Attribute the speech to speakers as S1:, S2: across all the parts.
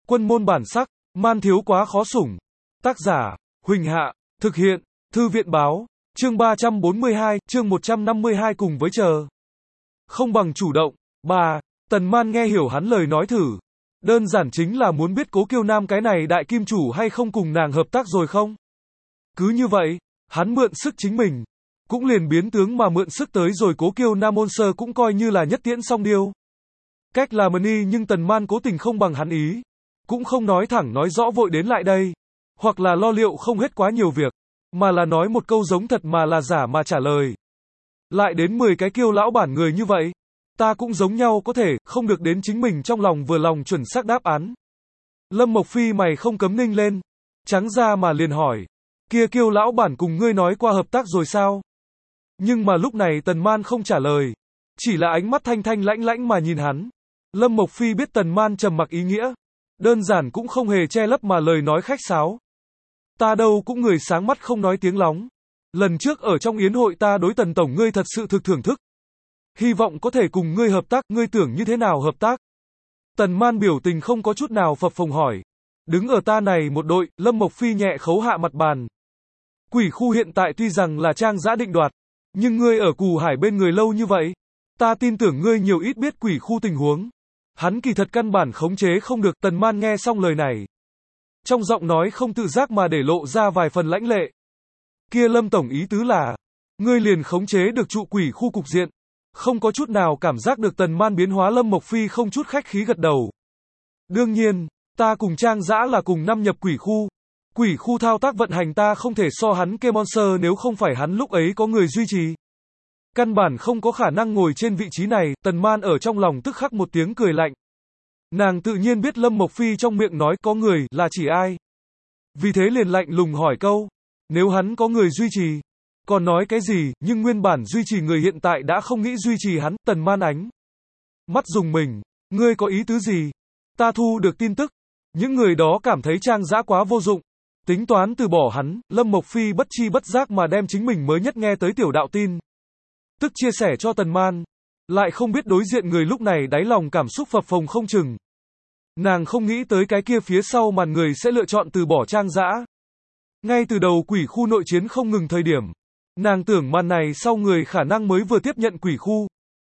S1: Quân môn bản sắc, man thiếu quá khó sủng. Tác giả, Huỳnh Hạ, thực hiện, Thư viện báo, chương 342, chương 152 cùng với chờ. Không bằng chủ động. Tần Man nghe hiểu hắn lời nói thử. Đơn giản chính là muốn biết Cố Kiêu Nam cái này đại kim chủ hay không cùng nàng hợp tác rồi không? Cứ như vậy, hắn mượn sức chính mình. Cũng liền biến tướng mà mượn sức tới rồi Cố Kiêu Nam ôn sơ cũng coi như là nhất tiễn song điêu. Cách là mần y nhưng Tần Man cố tình không bằng hắn ý. Cũng không nói thẳng nói rõ vội đến lại đây. Hoặc là lo liệu không hết quá nhiều việc. Mà là nói một câu giống thật mà là giả mà trả lời. Lại đến 10 cái Kiêu lão bản người như vậy. Ta cũng giống nhau có thể, không được đến chính mình trong lòng vừa lòng chuẩn xác đáp án. Lâm Mộc Phi mày không cấm ninh lên. Trắng ra mà liền hỏi. Kia Kiêu lão bản cùng ngươi nói qua hợp tác rồi sao? Nhưng mà lúc này Tần Man không trả lời. Chỉ là ánh mắt thanh thanh lãnh lãnh mà nhìn hắn. Lâm Mộc Phi biết Tần Man trầm mặc ý nghĩa. Đơn giản cũng không hề che lấp mà lời nói khách sáo. Ta đâu cũng người sáng mắt không nói tiếng lóng. Lần trước ở trong yến hội ta đối Tần tổng ngươi thật sự thực thưởng thức. Hy vọng có thể cùng ngươi hợp tác, ngươi tưởng như thế nào hợp tác? Tần Man biểu tình không có chút nào phập phồng hỏi. Đứng ở ta này một đội, Lâm Mộc Phi nhẹ khấu hạ mặt bàn. Quỷ khu hiện tại tuy rằng là Trang Dã định đoạt, nhưng ngươi ở Cù Hải bên người lâu như vậy, ta tin tưởng ngươi nhiều ít biết quỷ khu tình huống. Hắn kỳ thật căn bản khống chế không được. Tần Man nghe xong lời này, trong giọng nói không tự giác mà để lộ ra vài phần lãnh lệ. Kia Lâm tổng ý tứ là, ngươi liền khống chế được trụ quỷ khu cục diện. Không có chút nào cảm giác được Tần Man biến hóa. Lâm Mộc Phi không chút khách khí gật đầu. Đương nhiên, ta cùng Trang Dã là cùng năm nhập quỷ khu. Quỷ khu thao tác vận hành ta không thể so hắn kê monster, nếu không phải hắn lúc ấy có người duy trì. Căn bản không có khả năng ngồi trên vị trí này. Tần Man ở trong lòng tức khắc một tiếng cười lạnh. Nàng tự nhiên biết Lâm Mộc Phi trong miệng nói có người là chỉ ai. Vì thế liền lạnh lùng hỏi câu. Nếu hắn có người duy trì, còn nói cái gì? Nhưng nguyên bản duy trì người hiện tại đã không nghĩ duy trì hắn. Tần Man ánh mắt dùng mình. Ngươi có ý tứ gì? Ta thu được tin tức. Những người đó cảm thấy Trang Dã quá vô dụng. Tính toán từ bỏ hắn. Lâm Mộc Phi bất chi bất giác mà đem chính mình mới nhất nghe tới tiểu đạo tin tức chia sẻ cho Tần Man. Lại không biết đối diện người lúc này đáy lòng cảm xúc phập phồng không chừng. Nàng không nghĩ tới cái kia phía sau màn người sẽ lựa chọn từ bỏ Trang Dã. Ngay từ đầu quỷ khu nội chiến không ngừng thời điểm, nàng tưởng màn này sau người khả năng mới vừa tiếp nhận quỷ khu.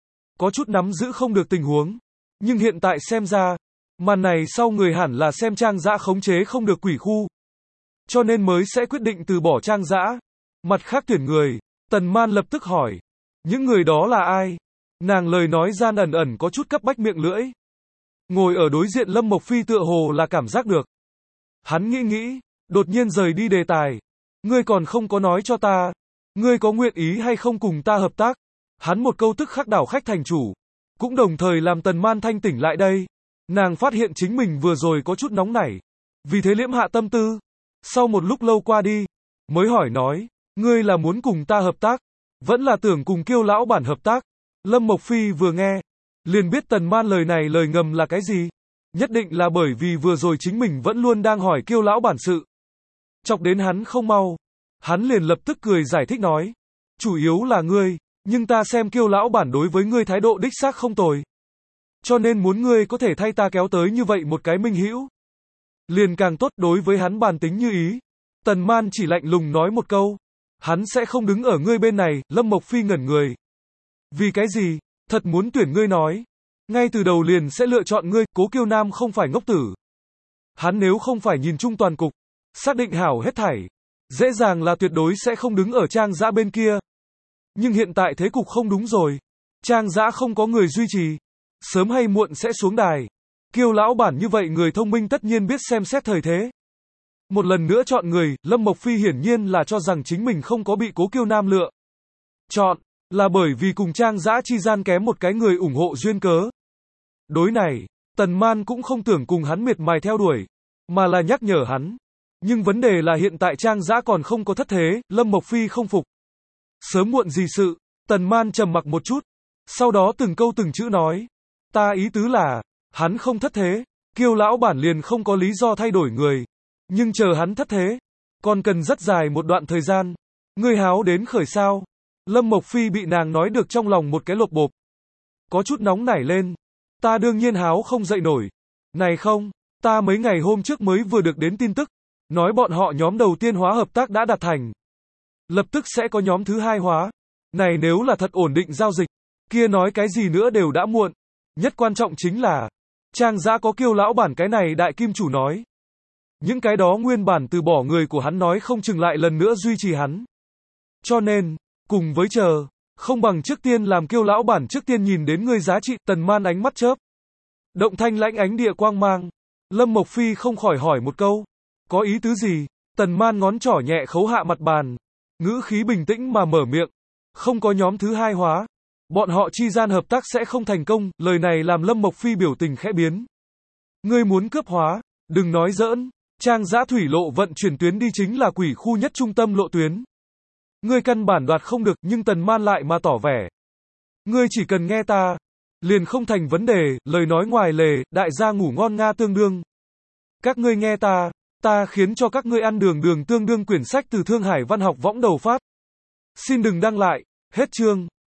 S1: Có chút nắm giữ không được tình huống. Nhưng hiện tại xem ra, màn này sau người hẳn là xem Trang Dã khống chế không được quỷ khu. Cho nên mới sẽ quyết định từ bỏ Trang Dã. Mặt khác tuyển người, Tần Man lập tức hỏi. Những người đó là ai? Nàng lời nói gian ẩn ẩn có chút cấp bách miệng lưỡi. Ngồi ở đối diện Lâm Mộc Phi tựa hồ là cảm giác được. Hắn nghĩ, đột nhiên rời đi đề tài. Ngươi còn không có nói cho ta. Ngươi có nguyện ý hay không cùng ta hợp tác? Hắn một câu tức khắc đảo khách thành chủ. Cũng đồng thời làm Tần Man thanh tỉnh lại đây. Nàng phát hiện chính mình vừa rồi có chút nóng nảy. Vì thế liễm hạ tâm tư. Sau một lúc lâu qua đi, mới hỏi nói. Ngươi là muốn cùng ta hợp tác? Vẫn là tưởng cùng Kiêu lão bản hợp tác? Lâm Mộc Phi vừa nghe, liền biết Tần Man lời này lời ngầm là cái gì. Nhất định là bởi vì vừa rồi chính mình vẫn luôn đang hỏi Kiêu lão bản sự. Chọc đến hắn không mau. Hắn liền lập tức cười giải thích nói. Chủ yếu là ngươi, nhưng ta xem Kiêu lão bản đối với ngươi thái độ đích xác không tồi. Cho nên muốn ngươi có thể thay ta kéo tới như vậy một cái minh hữu. Liền càng tốt. Đối với hắn bàn tính như ý. Tần Man chỉ lạnh lùng nói một câu. Hắn sẽ không đứng ở ngươi bên này. Lâm Mộc Phi ngẩn người. Vì cái gì? Thật muốn tuyển ngươi nói. Ngay từ đầu liền sẽ lựa chọn ngươi. Cố Kiêu Nam không phải ngốc tử. Hắn nếu không phải nhìn chung toàn cục, xác định hảo hết thảy, dễ dàng là tuyệt đối sẽ không đứng ở Trang Dã bên kia. Nhưng hiện tại thế cục không đúng rồi. Trang Dã không có người duy trì. Sớm hay muộn sẽ xuống đài. Kiêu lão bản như vậy người thông minh tất nhiên biết xem xét thời thế. Một lần nữa chọn người. Lâm Mộc Phi hiển nhiên là cho rằng chính mình không có bị Cố Kiêu Nam lựa chọn. Là bởi vì cùng Trang Dã chi gian kém một cái người ủng hộ duyên cớ. Đối này, Tần Man cũng không tưởng cùng hắn miệt mài theo đuổi, mà là nhắc nhở hắn. Nhưng vấn đề là hiện tại Trang Dã còn không có thất thế. Lâm Mộc Phi không phục. Sớm muộn gì sự? Tần Man trầm mặc một chút. Sau đó từng câu từng chữ nói. Ta ý tứ là, hắn không thất thế, Kiêu lão bản liền không có lý do thay đổi người. Nhưng chờ hắn thất thế, còn cần rất dài một đoạn thời gian. Ngươi háo đến khởi sao? Lâm Mộc Phi bị nàng nói được trong lòng một cái lột bộp. Có chút nóng nảy lên. Ta đương nhiên háo không dậy nổi. Này không, Ta mấy ngày hôm trước mới vừa được đến tin tức, nói bọn họ nhóm đầu tiên hóa hợp tác đã đạt thành. Lập tức sẽ có nhóm thứ hai hóa. Này nếu là thật ổn định giao dịch, kia nói cái gì nữa đều đã muộn. Nhất quan trọng chính là, Trang Dã có kêu lão bản cái này đại kim chủ nói. Những cái đó nguyên bản từ bỏ người của hắn nói không chừng lại lần nữa duy trì hắn. Cho nên, cùng với chờ, không bằng trước tiên làm kêu lão bản trước tiên nhìn đến ngươi giá trị. Tần Man ánh mắt chớp động thanh lãnh ánh địa quang mang. Lâm Mộc Phi không khỏi hỏi một câu. Có ý tứ gì? Tần Man ngón trỏ nhẹ khấu hạ mặt bàn. Ngữ khí bình tĩnh mà mở miệng. Không có nhóm thứ hai hóa. Bọn họ chi gian hợp tác sẽ không thành công. Lời này làm Lâm Mộc Phi biểu tình khẽ biến. Ngươi muốn cướp hóa? Đừng nói giỡn. Trang Dã thủy lộ vận chuyển tuyến đi chính là quỷ khu nhất trung tâm lộ tuyến. Ngươi căn bản đoạt không được, nhưng Tần Man lại mà tỏ vẻ. Ngươi chỉ cần nghe ta, liền không thành vấn đề. Lời nói ngoài lề, đại gia ngủ ngon nga tương đương. Các ngươi nghe ta khiến cho các ngươi ăn đường tương đương. Quyển sách từ Thương Hải Văn học võng đầu phát. Xin đừng đăng lại. Hết chương.